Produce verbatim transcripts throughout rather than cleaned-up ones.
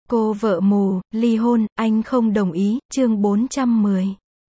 Cô vợ mù, ly hôn, anh không đồng ý, chương bốn trăm mười.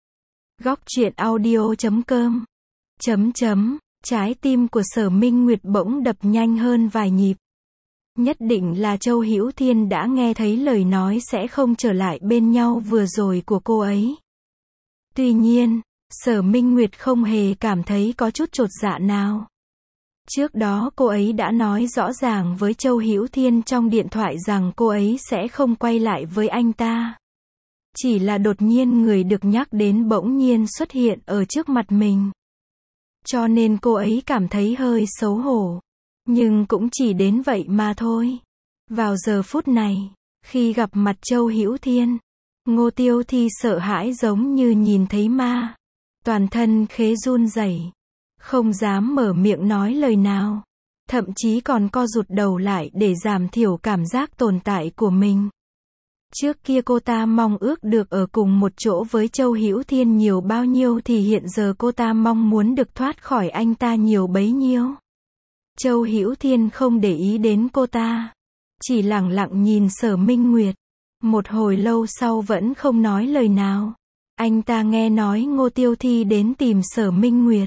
Góc truyện audio chấm com. Chấm chấm, trái tim của Sở Minh Nguyệt bỗng đập nhanh hơn vài nhịp. Nhất định là Châu Hữu Thiên đã nghe thấy lời nói sẽ không trở lại bên nhau vừa rồi của cô ấy. Tuy nhiên, Sở Minh Nguyệt không hề cảm thấy có chút chột dạ nào. Trước đó cô ấy đã nói rõ ràng với Châu Hữu Thiên trong điện thoại rằng cô ấy sẽ không quay lại với anh ta. Chỉ là đột nhiên người được nhắc đến bỗng nhiên xuất hiện ở trước mặt mình. Cho nên cô ấy cảm thấy hơi xấu hổ. Nhưng cũng chỉ đến vậy mà thôi. Vào giờ phút này, khi gặp mặt Châu Hữu Thiên, Ngô Tiêu Thi sợ hãi giống như nhìn thấy ma. Toàn thân khế run rẩy, không dám mở miệng nói lời nào, thậm chí còn co rụt đầu lại để giảm thiểu cảm giác tồn tại của mình. Trước kia cô ta mong ước được ở cùng một chỗ với Châu Hữu Thiên nhiều bao nhiêu thì hiện giờ cô ta mong muốn được thoát khỏi anh ta nhiều bấy nhiêu. Châu Hữu Thiên không để ý đến cô ta, chỉ lẳng lặng nhìn Sở Minh Nguyệt. Một hồi lâu sau vẫn không nói lời nào. Anh ta nghe nói Ngô Tiêu Thi đến tìm Sở Minh Nguyệt.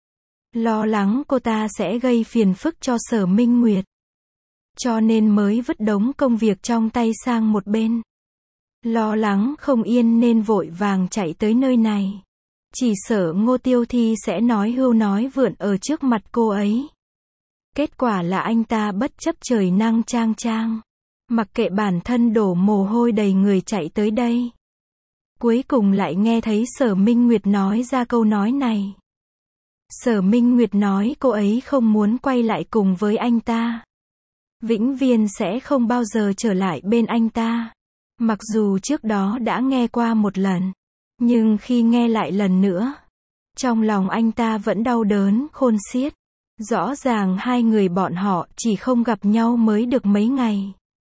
Lo lắng cô ta sẽ gây phiền phức cho Sở Minh Nguyệt. Cho nên mới vứt đống công việc trong tay sang một bên. Lo lắng không yên nên vội vàng chạy tới nơi này. Chỉ sợ Ngô Tiêu Thi sẽ nói hưu nói vượn ở trước mặt cô ấy. Kết quả là anh ta bất chấp trời nắng chang chang, mặc kệ bản thân đổ mồ hôi đầy người chạy tới đây. Cuối cùng lại nghe thấy Sở Minh Nguyệt nói ra câu nói này. Sở Minh Nguyệt nói cô ấy không muốn quay lại cùng với anh ta. Vĩnh viễn sẽ không bao giờ trở lại bên anh ta. Mặc dù trước đó đã nghe qua một lần, nhưng khi nghe lại lần nữa, trong lòng anh ta vẫn đau đớn khôn xiết. Rõ ràng hai người bọn họ chỉ không gặp nhau mới được mấy ngày.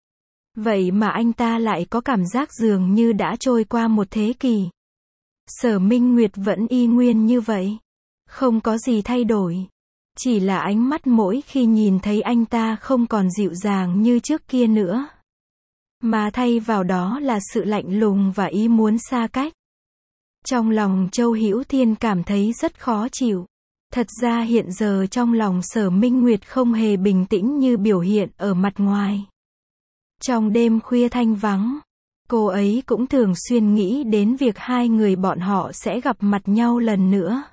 Vậy mà anh ta lại có cảm giác dường như đã trôi qua một thế kỷ. Sở Minh Nguyệt vẫn y nguyên như vậy. Không có gì thay đổi. Chỉ là ánh mắt mỗi khi nhìn thấy anh ta không còn dịu dàng như trước kia nữa. Mà thay vào đó là sự lạnh lùng và ý muốn xa cách. Trong lòng Châu Hữu Thiên cảm thấy rất khó chịu. Thật ra hiện giờ trong lòng Sở Minh Nguyệt không hề bình tĩnh như biểu hiện ở mặt ngoài. Trong đêm khuya thanh vắng, cô ấy cũng thường xuyên nghĩ đến việc hai người bọn họ sẽ gặp mặt nhau lần nữa.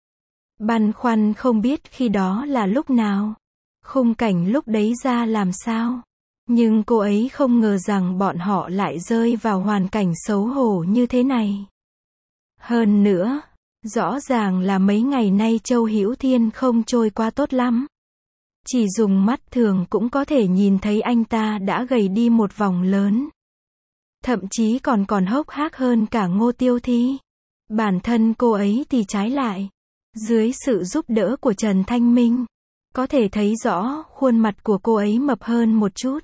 Băn khoăn không biết khi đó là lúc nào, khung cảnh lúc đấy ra làm sao. Nhưng cô ấy không ngờ rằng bọn họ lại rơi vào hoàn cảnh xấu hổ như thế này. Hơn nữa, rõ ràng là mấy ngày nay Châu Hữu Thiên không trôi qua tốt lắm. Chỉ dùng mắt thường cũng có thể nhìn thấy anh ta đã gầy đi một vòng lớn. Thậm chí còn còn hốc hác hơn cả Ngô Tiêu Thi. Bản thân cô ấy thì trái lại. Dưới sự giúp đỡ của Trần Thanh Minh, có thể thấy rõ khuôn mặt của cô ấy mập hơn một chút.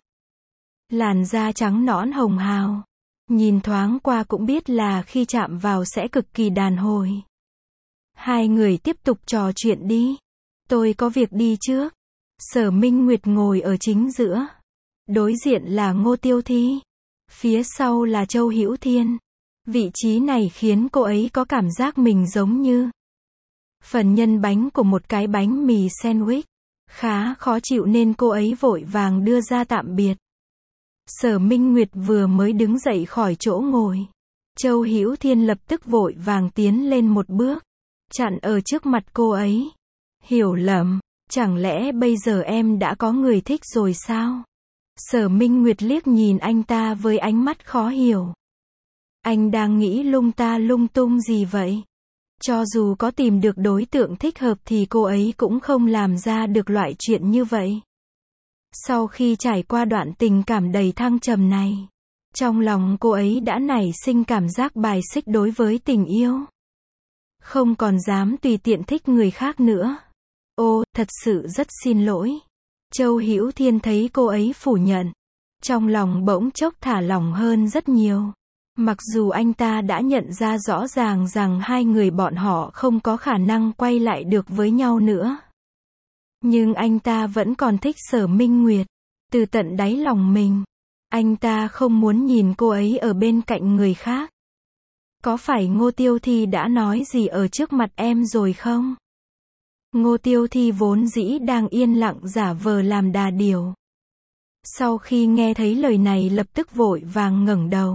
Làn da trắng nõn hồng hào. Nhìn thoáng qua cũng biết là khi chạm vào sẽ cực kỳ đàn hồi. Hai người tiếp tục trò chuyện đi. Tôi có việc đi trước. Sở Minh Nguyệt ngồi ở chính giữa. Đối diện là Ngô Tiêu Thi. Phía sau là Châu Hữu Thiên. Vị trí này khiến cô ấy có cảm giác mình giống như phần nhân bánh của một cái bánh mì sandwich. Khá khó chịu nên cô ấy vội vàng đưa ra tạm biệt. Sở Minh Nguyệt vừa mới đứng dậy khỏi chỗ ngồi. Châu Hữu Thiên lập tức vội vàng tiến lên một bước. Chặn ở trước mặt cô ấy. Hiểu lầm, chẳng lẽ bây giờ em đã có người thích rồi sao? Sở Minh Nguyệt liếc nhìn anh ta với ánh mắt khó hiểu. Anh đang nghĩ lung ta lung tung gì vậy? Cho dù có tìm được đối tượng thích hợp thì cô ấy cũng không làm ra được loại chuyện như vậy. Sau khi trải qua đoạn tình cảm đầy thăng trầm này, trong lòng cô ấy đã nảy sinh cảm giác bài xích đối với tình yêu. Không còn dám tùy tiện thích người khác nữa. Ô, thật sự rất xin lỗi. Châu Hữu Thiên thấy cô ấy phủ nhận. Trong lòng bỗng chốc thả lỏng hơn rất nhiều. Mặc dù anh ta đã nhận ra rõ ràng rằng hai người bọn họ không có khả năng quay lại được với nhau nữa. Nhưng anh ta vẫn còn thích Sở Minh Nguyệt. Từ tận đáy lòng mình. Anh ta không muốn nhìn cô ấy ở bên cạnh người khác. Có phải Ngô Tiêu Thi đã nói gì ở trước mặt em rồi không? Ngô Tiêu Thi vốn dĩ đang yên lặng giả vờ làm đà điểu. Sau khi nghe thấy lời này lập tức vội vàng ngẩng đầu.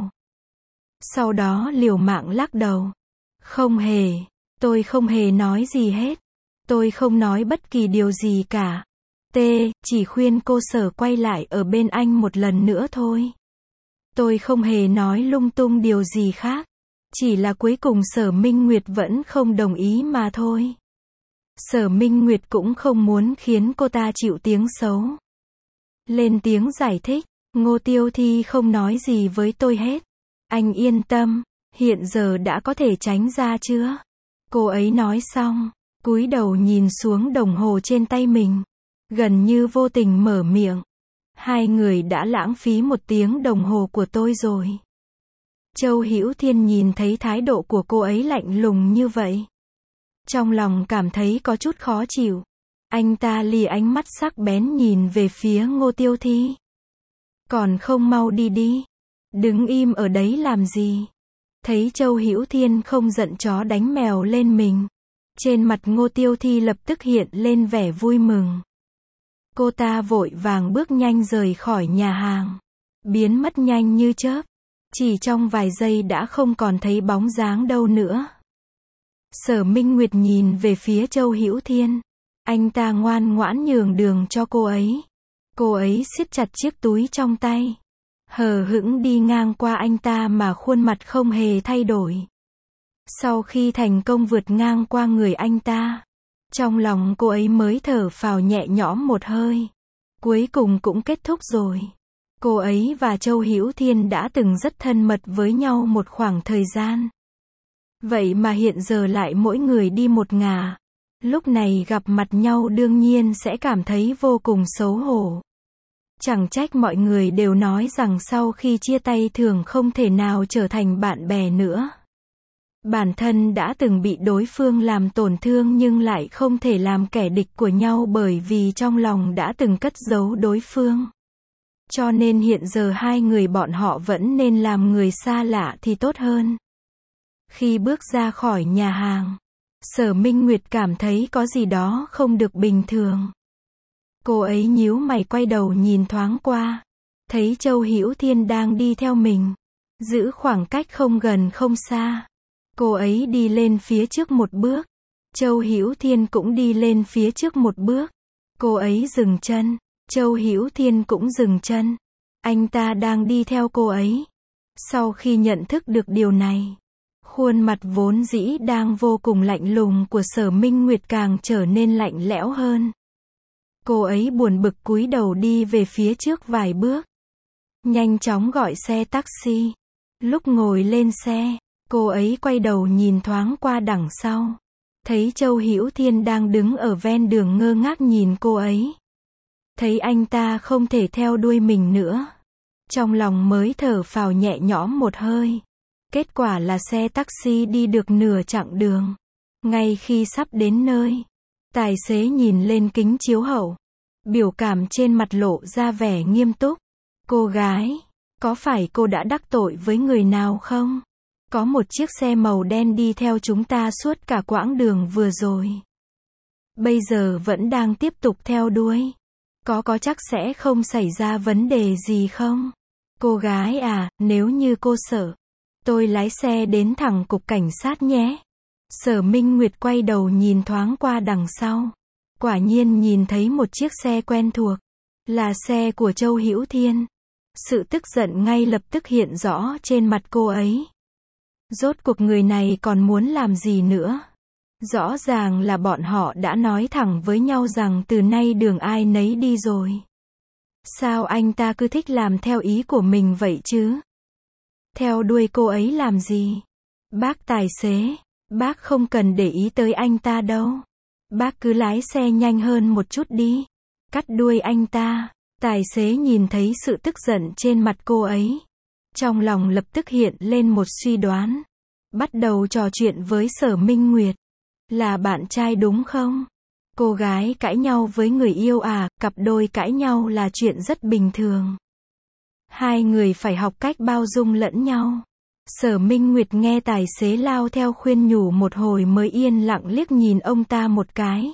Sau đó liều mạng lắc đầu. Không hề, tôi không hề nói gì hết. Tôi không nói bất kỳ điều gì cả. T, chỉ khuyên cô Sở quay lại ở bên anh một lần nữa thôi. Tôi không hề nói lung tung điều gì khác. Chỉ là cuối cùng Sở Minh Nguyệt vẫn không đồng ý mà thôi. Sở Minh Nguyệt cũng không muốn khiến cô ta chịu tiếng xấu. Lên tiếng giải thích, Ngô Tiêu Thi không nói gì với tôi hết. Anh yên tâm, hiện giờ đã có thể tránh ra chưa? Cô ấy nói xong, cúi đầu nhìn xuống đồng hồ trên tay mình. Gần như vô tình mở miệng. Hai người đã lãng phí một tiếng đồng hồ của tôi rồi. Châu Hữu Thiên nhìn thấy thái độ của cô ấy lạnh lùng như vậy. Trong lòng cảm thấy có chút khó chịu. Anh ta lì ánh mắt sắc bén nhìn về phía Ngô Tiêu Thi. Còn không mau đi đi. Đứng im ở đấy làm gì? Thấy Châu Hữu Thiên không giận chó đánh mèo lên mình. Trên mặt Ngô Tiêu Thi lập tức hiện lên vẻ vui mừng. Cô ta vội vàng bước nhanh rời khỏi nhà hàng. Biến mất nhanh như chớp. Chỉ trong vài giây đã không còn thấy bóng dáng đâu nữa. Sở Minh Nguyệt nhìn về phía Châu Hữu Thiên. Anh ta ngoan ngoãn nhường đường cho cô ấy. Cô ấy siết chặt chiếc túi trong tay. Hờ hững đi ngang qua anh ta mà khuôn mặt không hề thay đổi. Sau khi thành công vượt ngang qua người anh ta, trong lòng cô ấy mới thở phào nhẹ nhõm một hơi. Cuối cùng cũng kết thúc rồi. Cô ấy và Châu Hữu Thiên đã từng rất thân mật với nhau một khoảng thời gian. Vậy mà hiện giờ lại mỗi người đi một ngả. Lúc này gặp mặt nhau đương nhiên sẽ cảm thấy vô cùng xấu hổ. Chẳng trách mọi người đều nói rằng sau khi chia tay thường không thể nào trở thành bạn bè nữa. Bản thân đã từng bị đối phương làm tổn thương nhưng lại không thể làm kẻ địch của nhau bởi vì trong lòng đã từng cất giấu đối phương. Cho nên hiện giờ hai người bọn họ vẫn nên làm người xa lạ thì tốt hơn. Khi bước ra khỏi nhà hàng, Sở Minh Nguyệt cảm thấy có gì đó không được bình thường. Cô ấy nhíu mày quay đầu nhìn thoáng qua. Thấy Châu Hữu Thiên đang đi theo mình. Giữ khoảng cách không gần không xa. Cô ấy đi lên phía trước một bước. Châu Hữu Thiên cũng đi lên phía trước một bước. Cô ấy dừng chân. Châu Hữu Thiên cũng dừng chân. Anh ta đang đi theo cô ấy. Sau khi nhận thức được điều này, khuôn mặt vốn dĩ đang vô cùng lạnh lùng của Sở Minh Nguyệt càng trở nên lạnh lẽo hơn. Cô ấy buồn bực cúi đầu đi về phía trước vài bước. Nhanh chóng gọi xe taxi. Lúc ngồi lên xe, cô ấy quay đầu nhìn thoáng qua đằng sau. Thấy Châu Hữu Thiên đang đứng ở ven đường ngơ ngác nhìn cô ấy. Thấy anh ta không thể theo đuôi mình nữa. Trong lòng mới thở phào nhẹ nhõm một hơi. Kết quả là xe taxi đi được nửa chặng đường. Ngay khi sắp đến nơi, tài xế nhìn lên kính chiếu hậu. Biểu cảm trên mặt lộ ra vẻ nghiêm túc. Cô gái, có phải cô đã đắc tội với người nào không? Có một chiếc xe màu đen đi theo chúng ta suốt cả quãng đường vừa rồi. Bây giờ vẫn đang tiếp tục theo đuôi. Có có chắc sẽ không xảy ra vấn đề gì không? Cô gái à, nếu như cô sợ, tôi lái xe đến thẳng cục cảnh sát nhé. Sở Minh Nguyệt quay đầu nhìn thoáng qua đằng sau. Quả nhiên nhìn thấy một chiếc xe quen thuộc. Là xe của Châu Hữu Thiên. Sự tức giận ngay lập tức hiện rõ trên mặt cô ấy. Rốt cuộc người này còn muốn làm gì nữa? Rõ ràng là bọn họ đã nói thẳng với nhau rằng từ nay đường ai nấy đi rồi. Sao anh ta cứ thích làm theo ý của mình vậy chứ? Theo đuôi cô ấy làm gì? Bác tài xế, bác không cần để ý tới anh ta đâu. Bác cứ lái xe nhanh hơn một chút đi. Cắt đuôi anh ta. Tài xế nhìn thấy sự tức giận trên mặt cô ấy. Trong lòng lập tức hiện lên một suy đoán. Bắt đầu trò chuyện với Sở Minh Nguyệt. Là bạn trai đúng không? Cô gái cãi nhau với người yêu à, cặp đôi cãi nhau là chuyện rất bình thường. Hai người phải học cách bao dung lẫn nhau. Sở Minh Nguyệt nghe tài xế lao theo khuyên nhủ một hồi mới yên lặng liếc nhìn ông ta một cái.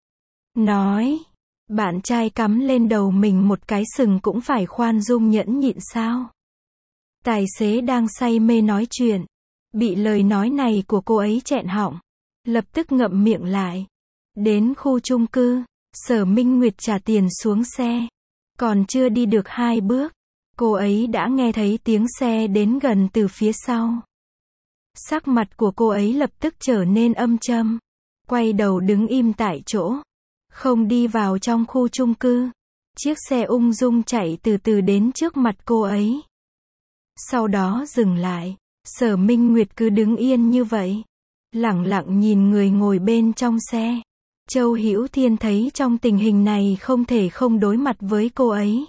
Nói, bạn trai cắm lên đầu mình một cái sừng cũng phải khoan dung nhẫn nhịn sao? Tài xế đang say mê nói chuyện, bị lời nói này của cô ấy chẹn họng, lập tức ngậm miệng lại. Đến khu chung cư, Sở Minh Nguyệt trả tiền xuống xe. Còn chưa đi được hai bước, cô ấy đã nghe thấy tiếng xe đến gần từ phía sau. Sắc mặt của cô ấy lập tức trở nên âm trầm, quay đầu đứng im tại chỗ, không đi vào trong khu chung cư. Chiếc xe ung dung chạy từ từ đến trước mặt cô ấy. Sau đó dừng lại, Sở Minh Nguyệt cứ đứng yên như vậy, lẳng lặng nhìn người ngồi bên trong xe. Châu Hữu Thiên thấy trong tình hình này không thể không đối mặt với cô ấy.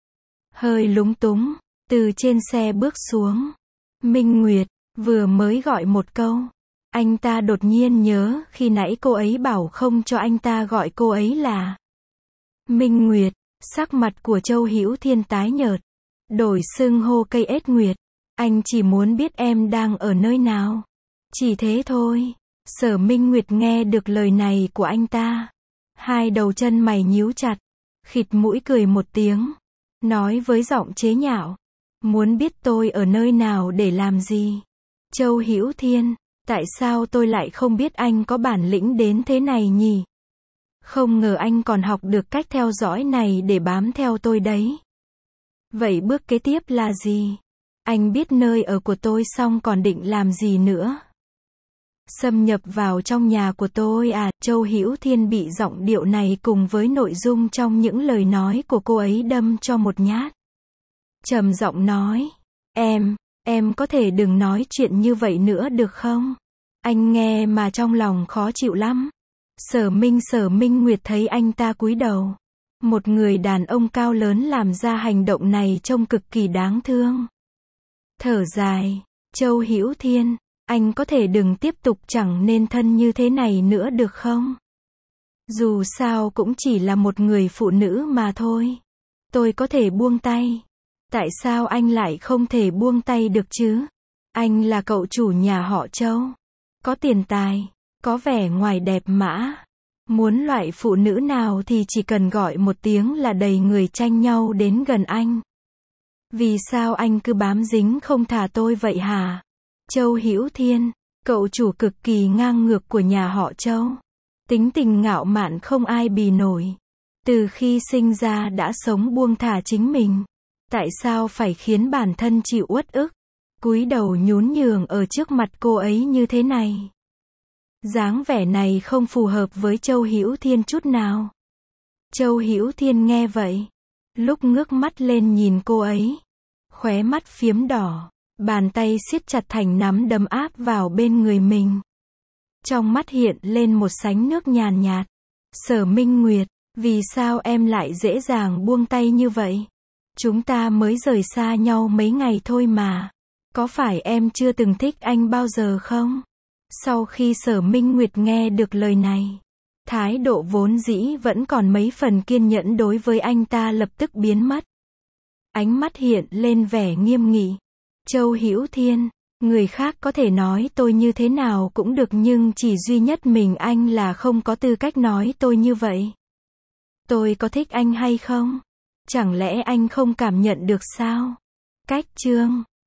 Hơi lúng túng, từ trên xe bước xuống. Minh Nguyệt, vừa mới gọi một câu. Anh ta đột nhiên nhớ khi nãy cô ấy bảo không cho anh ta gọi cô ấy là Minh Nguyệt. Sắc mặt của Châu Hữu Thiên tái nhợt, đổi xưng hô cây ết Nguyệt. Anh chỉ muốn biết em đang ở nơi nào. Chỉ thế thôi. Sở Minh Nguyệt nghe được lời này của anh ta, hai đầu chân mày nhíu chặt, khịt mũi cười một tiếng, nói với giọng chế nhạo, muốn biết tôi ở nơi nào để làm gì? Châu Hữu Thiên, tại sao tôi lại không biết anh có bản lĩnh đến thế này nhỉ? Không ngờ anh còn học được cách theo dõi này để bám theo tôi đấy. Vậy bước kế tiếp là gì? Anh biết nơi ở của tôi xong còn định làm gì nữa? Xâm nhập vào trong nhà của tôi à? Châu Hữu Thiên bị giọng điệu này cùng với nội dung trong những lời nói của cô ấy đâm cho một nhát. Trầm giọng nói, em, em có thể đừng nói chuyện như vậy nữa được không? Anh nghe mà trong lòng khó chịu lắm. Sở Minh Sở Minh Nguyệt thấy anh ta cúi đầu. Một người đàn ông cao lớn làm ra hành động này trông cực kỳ đáng thương. Thở dài, Châu Hữu Thiên, anh có thể đừng tiếp tục chẳng nên thân như thế này nữa được không? Dù sao cũng chỉ là một người phụ nữ mà thôi. Tôi có thể buông tay. Tại sao anh lại không thể buông tay được chứ? Anh là cậu chủ nhà họ Châu. Có tiền tài, có vẻ ngoài đẹp mã. Muốn loại phụ nữ nào thì chỉ cần gọi một tiếng là đầy người tranh nhau đến gần anh. Vì sao anh cứ bám dính không thả tôi vậy hả? Châu Hữu Thiên, cậu chủ cực kỳ ngang ngược của nhà họ Châu. Tính tình ngạo mạn không ai bì nổi. Từ khi sinh ra đã sống buông thả chính mình. Tại sao phải khiến bản thân chịu uất ức? Cúi đầu nhún nhường ở trước mặt cô ấy như thế này. Dáng vẻ này không phù hợp với Châu Hữu Thiên chút nào. Châu Hữu Thiên nghe vậy, lúc ngước mắt lên nhìn cô ấy, khóe mắt phiếm đỏ, bàn tay siết chặt thành nắm đấm áp vào bên người mình. Trong mắt hiện lên một sánh nước nhàn nhạt. Sở Minh Nguyệt, vì sao em lại dễ dàng buông tay như vậy? Chúng ta mới rời xa nhau mấy ngày thôi mà. Có phải em chưa từng thích anh bao giờ không? Sau khi Sở Minh Nguyệt nghe được lời này, thái độ vốn dĩ vẫn còn mấy phần kiên nhẫn đối với anh ta lập tức biến mất. Ánh mắt hiện lên vẻ nghiêm nghị. Châu Hữu Thiên, người khác có thể nói tôi như thế nào cũng được nhưng chỉ duy nhất mình anh là không có tư cách nói tôi như vậy. Tôi có thích anh hay không? Chẳng lẽ anh không cảm nhận được sao? Cách chương